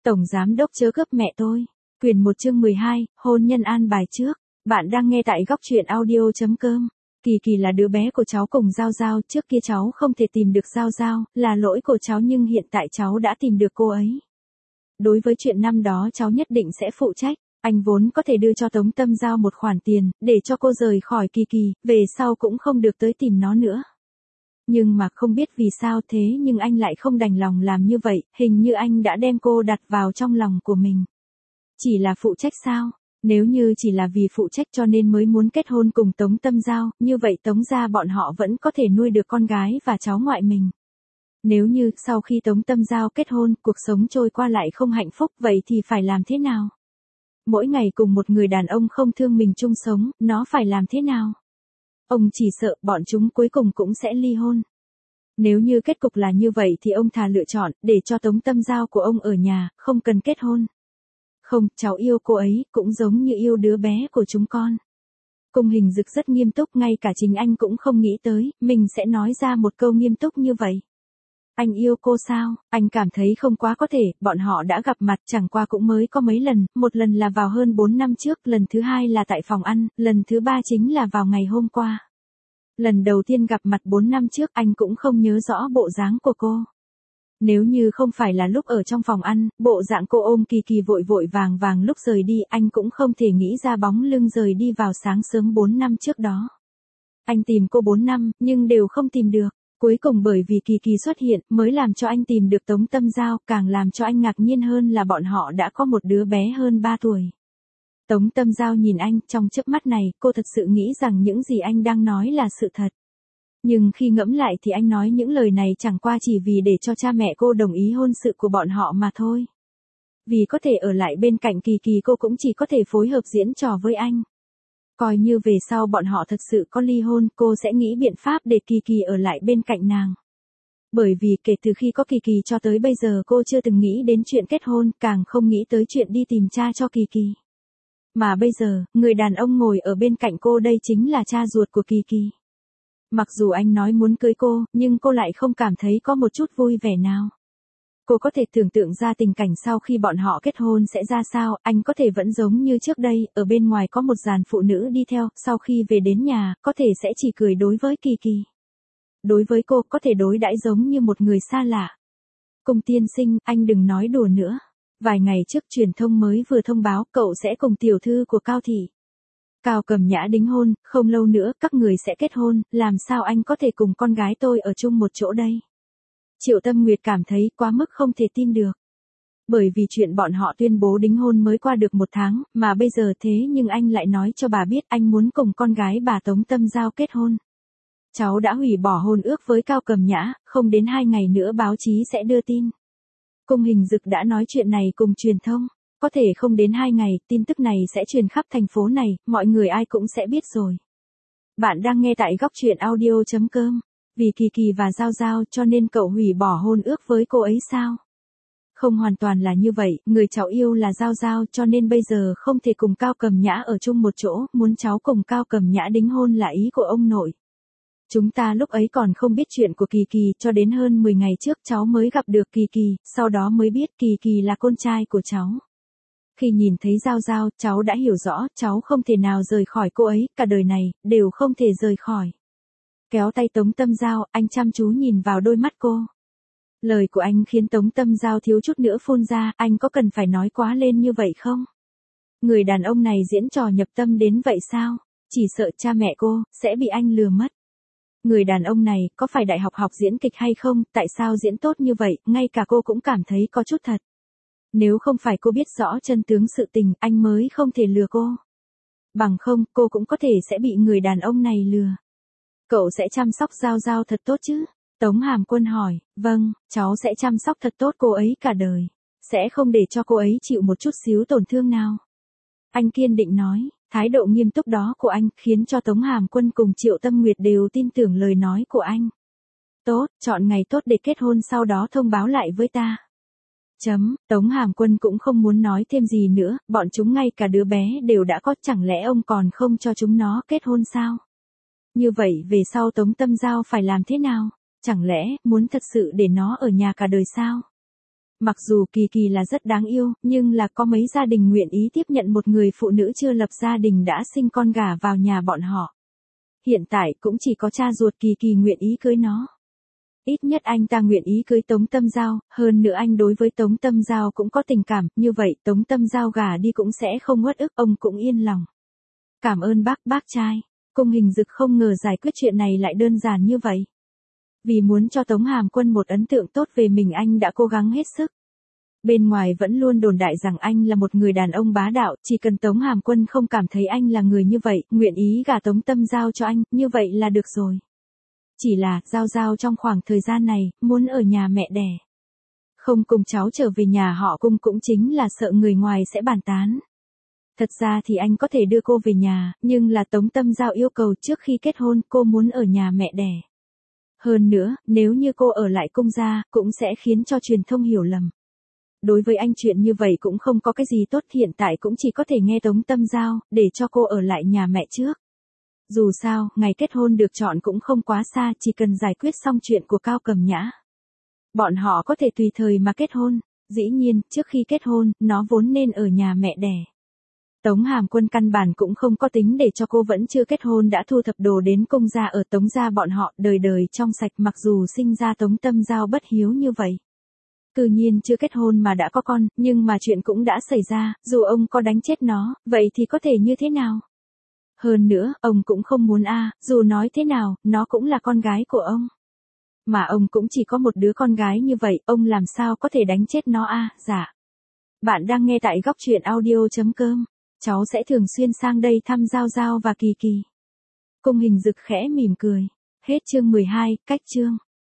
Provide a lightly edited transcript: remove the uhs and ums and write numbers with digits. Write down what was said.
Tổng giám đốc chớ cướp mẹ tôi. Quyền 1 chương 12, hôn nhân an bài trước. Bạn đang nghe tại góc truyện audio.com. Kỳ Kỳ là đứa bé của cháu cùng Giao Giao, trước kia cháu không thể tìm được Giao Giao, là lỗi của cháu nhưng hiện tại cháu đã tìm được cô ấy. Đối với chuyện năm đó cháu nhất định sẽ phụ trách. Anh vốn có thể đưa cho Tống Tâm Giao một khoản tiền, để cho cô rời khỏi Kỳ Kỳ, về sau cũng không được tới tìm nó nữa. Nhưng mà không biết vì sao thế nhưng anh lại không đành lòng làm như vậy, hình như anh đã đem cô đặt vào trong lòng của mình. Chỉ là phụ trách sao? Nếu như chỉ là vì phụ trách cho nên mới muốn kết hôn cùng Tống Tâm Giao, như vậy Tống gia bọn họ vẫn có thể nuôi được con gái và cháu ngoại mình. Nếu như sau khi Tống Tâm Giao kết hôn, cuộc sống trôi qua lại không hạnh phúc, vậy thì phải làm thế nào? Mỗi ngày cùng một người đàn ông không thương mình chung sống, nó phải làm thế nào? Ông chỉ sợ bọn chúng cuối cùng cũng sẽ ly hôn. Nếu như kết cục là như vậy thì ông thà lựa chọn để cho Tống Tâm Giao của ông ở nhà, không cần kết hôn. Không, cháu yêu cô ấy, cũng giống như yêu đứa bé của chúng con. Cung Hình Dực rất nghiêm túc, ngay cả chính anh cũng không nghĩ tới, mình sẽ nói ra một câu nghiêm túc như vậy. Anh yêu cô sao? Anh cảm thấy không quá có thể, bọn họ đã gặp mặt chẳng qua cũng mới có mấy lần, một lần là vào hơn 4 năm trước, lần thứ hai là tại phòng ăn, lần thứ ba chính là vào ngày hôm qua. Lần đầu tiên gặp mặt 4 năm trước anh cũng không nhớ rõ bộ dáng của cô. Nếu như không phải là lúc ở trong phòng ăn, bộ dạng cô ôm Kỳ Kỳ vội vội vàng vàng lúc rời đi, anh cũng không thể nghĩ ra bóng lưng rời đi vào sáng sớm 4 năm trước đó. Anh tìm cô 4 năm, nhưng đều không tìm được. Cuối cùng bởi vì Kỳ Kỳ xuất hiện, mới làm cho anh tìm được Tống Tâm Giao, càng làm cho anh ngạc nhiên hơn là bọn họ đã có một đứa bé hơn 3 tuổi. Tống Tâm Giao nhìn anh, trong chớp mắt này, cô thật sự nghĩ rằng những gì anh đang nói là sự thật. Nhưng khi ngẫm lại thì anh nói những lời này chẳng qua chỉ vì để cho cha mẹ cô đồng ý hôn sự của bọn họ mà thôi. Vì có thể ở lại bên cạnh Kỳ Kỳ cô cũng chỉ có thể phối hợp diễn trò với anh. Coi như về sau bọn họ thật sự có ly hôn, cô sẽ nghĩ biện pháp để Kỳ Kỳ ở lại bên cạnh nàng. Bởi vì kể từ khi có Kỳ Kỳ cho tới bây giờ cô chưa từng nghĩ đến chuyện kết hôn, càng không nghĩ tới chuyện đi tìm cha cho Kỳ Kỳ. Mà bây giờ, người đàn ông ngồi ở bên cạnh cô đây chính là cha ruột của Kỳ Kỳ. Mặc dù anh nói muốn cưới cô, nhưng cô lại không cảm thấy có một chút vui vẻ nào. Cô có thể tưởng tượng ra tình cảnh sau khi bọn họ kết hôn sẽ ra sao, anh có thể vẫn giống như trước đây, ở bên ngoài có một dàn phụ nữ đi theo, sau khi về đến nhà, có thể sẽ chỉ cười đối với Kỳ Kỳ. Đối với cô, có thể đối đãi giống như một người xa lạ. Cung tiên sinh, anh đừng nói đùa nữa. Vài ngày trước truyền thông mới vừa thông báo cậu sẽ cùng tiểu thư của Cao Thị. Cao Cầm Nhã đính hôn, không lâu nữa các người sẽ kết hôn, làm sao anh có thể cùng con gái tôi ở chung một chỗ đây? Triệu Tâm Nguyệt cảm thấy quá mức không thể tin được. Bởi vì chuyện bọn họ tuyên bố đính hôn mới qua được 1 tháng, mà bây giờ thế nhưng anh lại nói cho bà biết anh muốn cùng con gái bà Tống Tâm Giao kết hôn. Cháu đã hủy bỏ hôn ước với Cao Cầm Nhã, không đến 2 ngày nữa báo chí sẽ đưa tin. Cung Hình Dực đã nói chuyện này cùng truyền thông. Có thể không đến 2 ngày, tin tức này sẽ truyền khắp thành phố này, mọi người ai cũng sẽ biết rồi. Bạn đang nghe tại góc truyện audio.com. Vì Kỳ Kỳ và Giao Giao cho nên cậu hủy bỏ hôn ước với cô ấy sao? Không hoàn toàn là như vậy, người cháu yêu là Giao Giao cho nên bây giờ không thể cùng Cao Cầm Nhã ở chung một chỗ, muốn cháu cùng Cao Cầm Nhã đính hôn là ý của ông nội. Chúng ta lúc ấy còn không biết chuyện của Kỳ Kỳ, cho đến hơn 10 ngày trước cháu mới gặp được Kỳ Kỳ, sau đó mới biết Kỳ Kỳ là con trai của cháu. Khi nhìn thấy Giao Giao, cháu đã hiểu rõ, cháu không thể nào rời khỏi cô ấy, cả đời này, đều không thể rời khỏi. Kéo tay Tống Tâm Giao, anh chăm chú nhìn vào đôi mắt cô. Lời của anh khiến Tống Tâm Giao thiếu chút nữa phun ra, anh có cần phải nói quá lên như vậy không? Người đàn ông này diễn trò nhập tâm đến vậy sao? Chỉ sợ cha mẹ cô, sẽ bị anh lừa mất. Người đàn ông này, có phải đại học diễn kịch hay không, tại sao diễn tốt như vậy, ngay cả cô cũng cảm thấy có chút thật. Nếu không phải cô biết rõ chân tướng sự tình, anh mới không thể lừa cô. Bằng không, cô cũng có thể sẽ bị người đàn ông này lừa. Cậu sẽ chăm sóc Giao Giao thật tốt chứ? Tống Hàm Quân hỏi, vâng, cháu sẽ chăm sóc thật tốt cô ấy cả đời. Sẽ không để cho cô ấy chịu một chút xíu tổn thương nào. Anh kiên định nói, thái độ nghiêm túc đó của anh khiến cho Tống Hàm Quân cùng Triệu Tâm Nguyệt đều tin tưởng lời nói của anh. Tốt, chọn ngày tốt để kết hôn sau đó thông báo lại với ta. Tống Hàm Quân cũng không muốn nói thêm gì nữa, bọn chúng ngay cả đứa bé đều đã có, chẳng lẽ ông còn không cho chúng nó kết hôn sao? Như vậy về sau Tống Tâm Giao phải làm thế nào? Chẳng lẽ muốn thật sự để nó ở nhà cả đời sao? Mặc dù Kỳ Kỳ là rất đáng yêu, nhưng là có mấy gia đình nguyện ý tiếp nhận một người phụ nữ chưa lập gia đình đã sinh con gả vào nhà bọn họ. Hiện tại cũng chỉ có cha ruột Kỳ Kỳ nguyện ý cưới nó. Ít nhất anh ta nguyện ý cưới Tống Tâm Giao, hơn nữa anh đối với Tống Tâm Giao cũng có tình cảm, như vậy Tống Tâm Giao gả đi cũng sẽ không uất ức, ông cũng yên lòng. Cảm ơn bác trai. Cung Hình Dực không ngờ giải quyết chuyện này lại đơn giản như vậy. Vì muốn cho Tống Hàm Quân một ấn tượng tốt về mình anh đã cố gắng hết sức. Bên ngoài vẫn luôn đồn đại rằng anh là một người đàn ông bá đạo, chỉ cần Tống Hàm Quân không cảm thấy anh là người như vậy, nguyện ý gả Tống Tâm Giao cho anh, như vậy là được rồi. Chỉ là, Giao Giao trong khoảng thời gian này, muốn ở nhà mẹ đẻ. Không cùng cháu trở về nhà họ Cung cũng chính là sợ người ngoài sẽ bàn tán. Thật ra thì anh có thể đưa cô về nhà, nhưng là Tống Tâm Giao yêu cầu trước khi kết hôn cô muốn ở nhà mẹ đẻ. Hơn nữa, nếu như cô ở lại Cung gia, cũng sẽ khiến cho truyền thông hiểu lầm. Đối với anh chuyện như vậy cũng không có cái gì tốt, hiện tại cũng chỉ có thể nghe Tống Tâm Giao, để cho cô ở lại nhà mẹ trước. Dù sao, ngày kết hôn được chọn cũng không quá xa, chỉ cần giải quyết xong chuyện của Cao Cầm Nhã. Bọn họ có thể tùy thời mà kết hôn, dĩ nhiên, trước khi kết hôn, nó vốn nên ở nhà mẹ đẻ. Tống Hàm Quân căn bản cũng không có tính để cho cô vẫn chưa kết hôn đã thu thập đồ đến Cung gia ở Tống gia bọn họ, đời đời trong sạch, mặc dù sinh ra Tống Tâm Giao bất hiếu như vậy. Cư nhiên chưa kết hôn mà đã có con, nhưng mà chuyện cũng đã xảy ra, dù ông có đánh chết nó, vậy thì có thể như thế nào? Hơn nữa, ông cũng không muốn dù nói thế nào, nó cũng là con gái của ông. Mà ông cũng chỉ có một đứa con gái như vậy, ông làm sao có thể đánh chết nó dạ. Bạn đang nghe tại góc truyện audio.com. Cháu sẽ thường xuyên sang đây thăm Giao Giao và Kỳ Kỳ. Cung Hình Dực khẽ mỉm cười. Hết chương 12, cách chương.